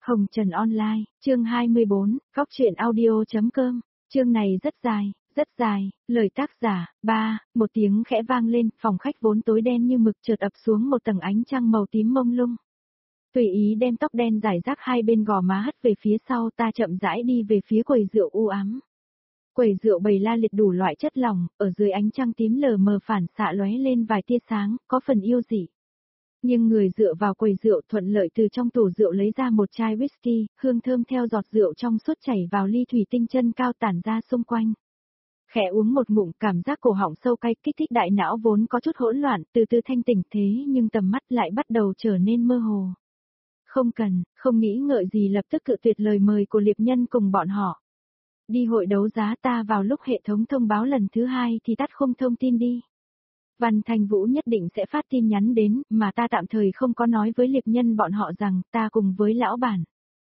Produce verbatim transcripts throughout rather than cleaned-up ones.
Hồng Trần Online, chương hai mươi bốn, góc truyện audio.com, chương này rất dài, rất dài, lời tác giả, ba, một tiếng khẽ vang lên, phòng khách vốn tối đen như mực chợt ập xuống một tầng ánh trăng màu tím mông lung. Tùy ý đem tóc đen rải rác hai bên gò má hất về phía sau, ta chậm rãi đi về phía quầy rượu u ám. Quầy rượu bày la liệt đủ loại chất lỏng, ở dưới ánh trăng tím lờ mờ phản xạ lóe lên vài tia sáng, có phần yêu dị. Nhưng người dựa vào quầy rượu thuận lợi từ trong tủ rượu lấy ra một chai whisky, hương thơm theo giọt rượu trong suốt chảy vào ly thủy tinh chân cao tản ra xung quanh. Khẽ uống một ngụm, cảm giác cổ họng sâu cay kích thích đại não vốn có chút hỗn loạn, từ từ thanh tỉnh thế nhưng tầm mắt lại bắt đầu trở nên mơ hồ. Không cần, không nghĩ ngợi gì lập tức cự tuyệt lời mời của Liệp Nhân cùng bọn họ. Đi hội đấu giá ta vào lúc hệ thống thông báo lần thứ hai thì tắt không thông tin đi. Văn Thanh Vũ nhất định sẽ phát tin nhắn đến, mà ta tạm thời không có nói với Liệp Nhân bọn họ rằng ta cùng với lão bản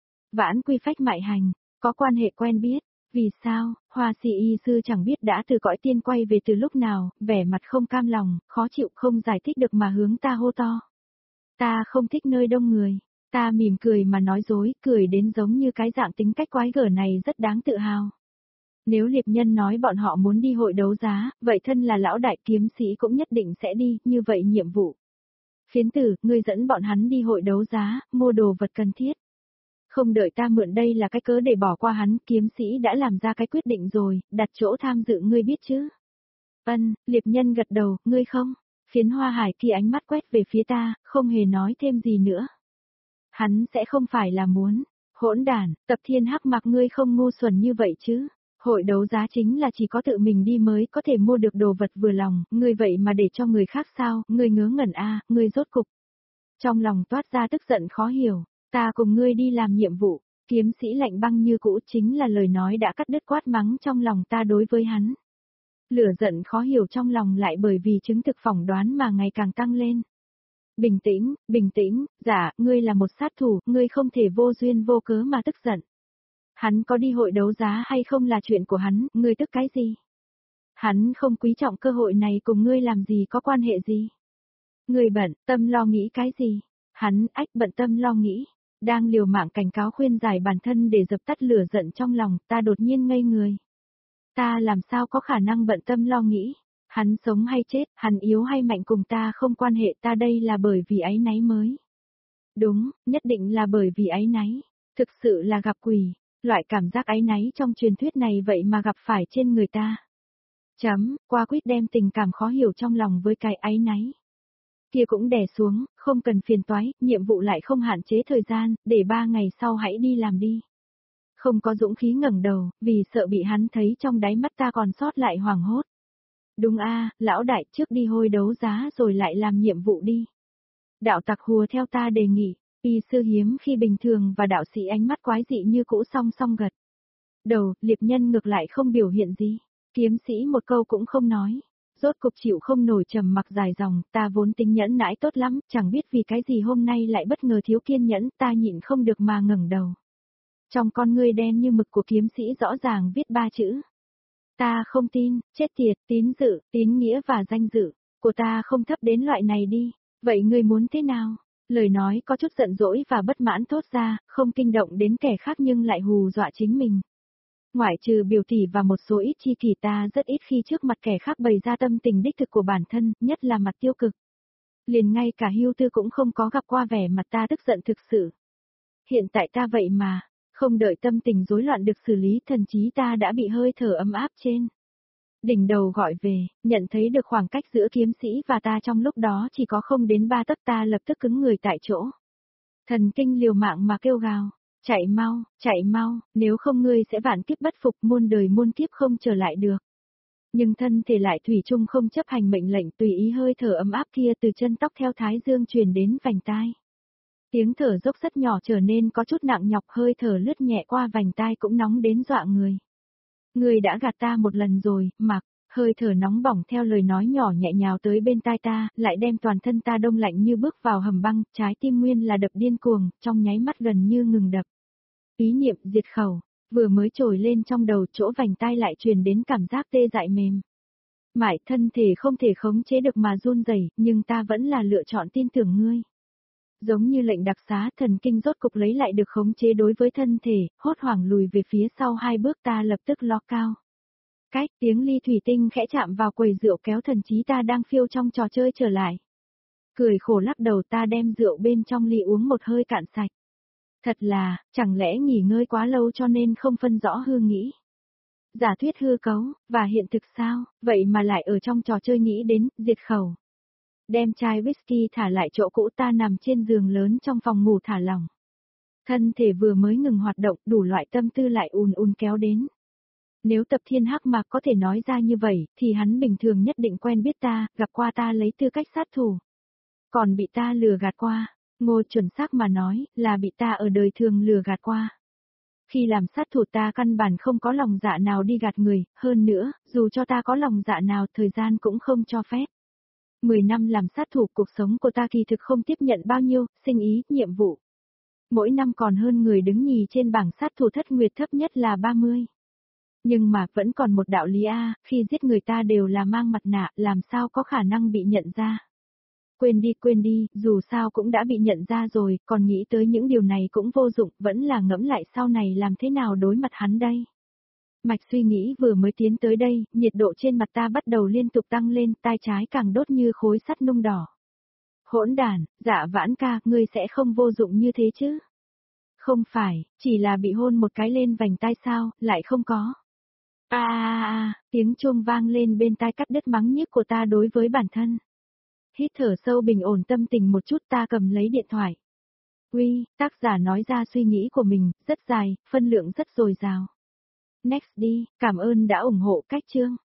Vãn Quy Phách Mại Hành, có quan hệ quen biết. Vì sao, Hoa Si Y Sư chẳng biết đã từ cõi tiên quay về từ lúc nào, vẻ mặt không cam lòng, khó chịu không giải thích được mà hướng ta hô to. Ta không thích nơi đông người. Ta mỉm cười mà nói dối, cười đến giống như cái dạng tính cách quái gở này rất đáng tự hào. Nếu Liệp Nhân nói bọn họ muốn đi hội đấu giá, vậy thân là lão đại kiếm sĩ cũng nhất định sẽ đi, như vậy nhiệm vụ. Phiến tử, ngươi dẫn bọn hắn đi hội đấu giá, mua đồ vật cần thiết. Không đợi ta mượn đây là cái cớ để bỏ qua hắn, kiếm sĩ đã làm ra cái quyết định rồi, đặt chỗ tham dự ngươi biết chứ. Ân, Liệp Nhân gật đầu, ngươi không. Phiến Hoa Hải kia ánh mắt quét về phía ta, không hề nói thêm gì nữa. Hắn sẽ không phải là muốn. Hỗn đản, Tập Thiên Hắc mặc ngươi không ngu xuẩn như vậy chứ. Hội đấu giá chính là chỉ có tự mình đi mới có thể mua được đồ vật vừa lòng, ngươi vậy mà để cho người khác sao, ngươi ngớ ngẩn a, à, ngươi rốt cục. Trong lòng toát ra tức giận khó hiểu, ta cùng ngươi đi làm nhiệm vụ, kiếm sĩ lạnh băng như cũ chính là lời nói đã cắt đứt quát mắng trong lòng ta đối với hắn. Lửa giận khó hiểu trong lòng lại bởi vì chứng thực phỏng đoán mà ngày càng tăng lên. Bình tĩnh, bình tĩnh, dạ, ngươi là một sát thủ, ngươi không thể vô duyên vô cớ mà tức giận. Hắn có đi hội đấu giá hay không là chuyện của hắn, ngươi tức cái gì? Hắn không quý trọng cơ hội này cùng ngươi làm gì có quan hệ gì? Ngươi bận, tâm lo nghĩ cái gì? Hắn, ách bận tâm lo nghĩ. Đang liều mạng cảnh cáo khuyên giải bản thân để dập tắt lửa giận trong lòng, ta đột nhiên ngây người. Ta làm sao có khả năng bận tâm lo nghĩ? Hắn sống hay chết, hắn yếu hay mạnh cùng ta không quan hệ, ta đây là bởi vì áy náy mới. Đúng, nhất định là bởi vì áy náy. Thực sự là gặp quỷ. Loại cảm giác áy náy trong truyền thuyết này vậy mà gặp phải trên người ta. Chấm, qua quýt đem tình cảm khó hiểu trong lòng với cái áy náy. Kia cũng đè xuống, không cần phiền toái, nhiệm vụ lại không hạn chế thời gian, để ba ngày sau hãy đi làm đi. Không có dũng khí ngẩng đầu, vì sợ bị hắn thấy trong đáy mắt ta còn sót lại hoảng hốt. Đúng a, lão đại trước đi hôi đấu giá rồi lại làm nhiệm vụ đi. Đạo tặc hùa theo ta đề nghị. Y sư hiếm khi bình thường và đạo sĩ ánh mắt quái dị như cũ song song gật. Đầu, Liệp Nhân ngược lại không biểu hiện gì. Kiếm sĩ một câu cũng không nói. Rốt cục chịu không nổi trầm mặc dài dòng, ta vốn tính nhẫn nãi tốt lắm, chẳng biết vì cái gì hôm nay lại bất ngờ thiếu kiên nhẫn, ta nhịn không được mà ngẩng đầu. Trong con ngươi đen như mực của kiếm sĩ rõ ràng viết ba chữ. Ta không tin, chết tiệt, tín dự, tín nghĩa và danh dự, của ta không thấp đến loại này đi. Vậy ngươi muốn thế nào? Lời nói có chút giận dỗi và bất mãn thốt ra, không kinh động đến kẻ khác nhưng lại hù dọa chính mình. Ngoại trừ biểu tỷ và một số ít chi kỷ ta rất ít khi trước mặt kẻ khác bày ra tâm tình đích thực của bản thân, nhất là mặt tiêu cực. Liền ngay cả Hưu Tư cũng không có gặp qua vẻ mặt ta tức giận thực sự. Hiện tại ta vậy mà, không đợi tâm tình rối loạn được xử lý thần trí ta đã bị hơi thở ấm áp trên đỉnh đầu gọi về, nhận thấy được khoảng cách giữa kiếm sĩ và ta trong lúc đó chỉ có không đến ba tấc, ta lập tức cứng người tại chỗ. Thần kinh liều mạng mà kêu gào, chạy mau, chạy mau, nếu không ngươi sẽ vạn kiếp bất phục, muôn đời muôn kiếp không trở lại được. Nhưng thân thể lại thủy chung không chấp hành mệnh lệnh, tùy ý hơi thở ấm áp kia từ chân tóc theo thái dương truyền đến vành tai. Tiếng thở dốc rất nhỏ trở nên có chút nặng nhọc, hơi thở lướt nhẹ qua vành tai cũng nóng đến dọa người. Ngươi đã gạt ta một lần rồi, Mặc, hơi thở nóng bỏng theo lời nói nhỏ nhẹ nhào tới bên tai ta, lại đem toàn thân ta đông lạnh như bước vào hầm băng, trái tim nguyên là đập điên cuồng, trong nháy mắt gần như ngừng đập. Ý niệm diệt khẩu, vừa mới trồi lên trong đầu, chỗ vành tai lại truyền đến cảm giác tê dại mềm. Mãi thân thể không thể khống chế được mà run rẩy, nhưng ta vẫn là lựa chọn tin tưởng ngươi. Giống như lệnh đặc xá, thần kinh rốt cục lấy lại được khống chế đối với thân thể, hốt hoảng lùi về phía sau hai bước, ta lập tức lo cao. Cách tiếng ly thủy tinh khẽ chạm vào quầy rượu kéo thần trí ta đang phiêu trong trò chơi trở lại. Cười khổ lắc đầu, ta đem rượu bên trong ly uống một hơi cạn sạch. Thật là, chẳng lẽ nghỉ ngơi quá lâu cho nên không phân rõ hư nghĩ. Giả thuyết hư cấu, và hiện thực sao, vậy mà lại ở trong trò chơi nghĩ đến, diệt khẩu. Đem chai whisky thả lại chỗ cũ, ta nằm trên giường lớn trong phòng ngủ thả lỏng. Thân thể vừa mới ngừng hoạt động, đủ loại tâm tư lại ùn ùn kéo đến. Nếu Tập Thiên Hắc Mạc có thể nói ra như vậy, thì hắn bình thường nhất định quen biết ta, gặp qua ta lấy tư cách sát thủ. Còn bị ta lừa gạt qua, Ngô chuẩn xác mà nói, là bị ta ở đời thường lừa gạt qua. Khi làm sát thủ ta căn bản không có lòng dạ nào đi gạt người, hơn nữa, dù cho ta có lòng dạ nào thời gian cũng không cho phép. Mười năm làm sát thủ, cuộc sống của ta kỳ thực không tiếp nhận bao nhiêu, sinh ý, nhiệm vụ. Mỗi năm còn hơn người đứng nhì trên bảng sát thủ thất nguyệt, thấp nhất là ba mươi. Nhưng mà vẫn còn một đạo lý A, khi giết người ta đều là mang mặt nạ, làm sao có khả năng bị nhận ra. Quên đi quên đi, dù sao cũng đã bị nhận ra rồi, còn nghĩ tới những điều này cũng vô dụng, vẫn là ngẫm lại sau này làm thế nào đối mặt hắn đây. Mạch suy nghĩ vừa mới tiến tới đây, nhiệt độ trên mặt ta bắt đầu liên tục tăng lên, tai trái càng đốt như khối sắt nung đỏ. Hỗn đản, Dạ Vãn ca, ngươi sẽ không vô dụng như thế chứ? Không phải, chỉ là bị hôn một cái lên vành tai sao, lại không có. A a a, tiếng chuông vang lên bên tai cắt đứt mắng nhiếc của ta đối với bản thân. Hít thở sâu bình ổn tâm tình một chút, ta cầm lấy điện thoại. Uy, tác giả nói ra suy nghĩ của mình, rất dài, phân lượng rất dồi dào. Next đi, cảm ơn đã ủng hộ cách chương.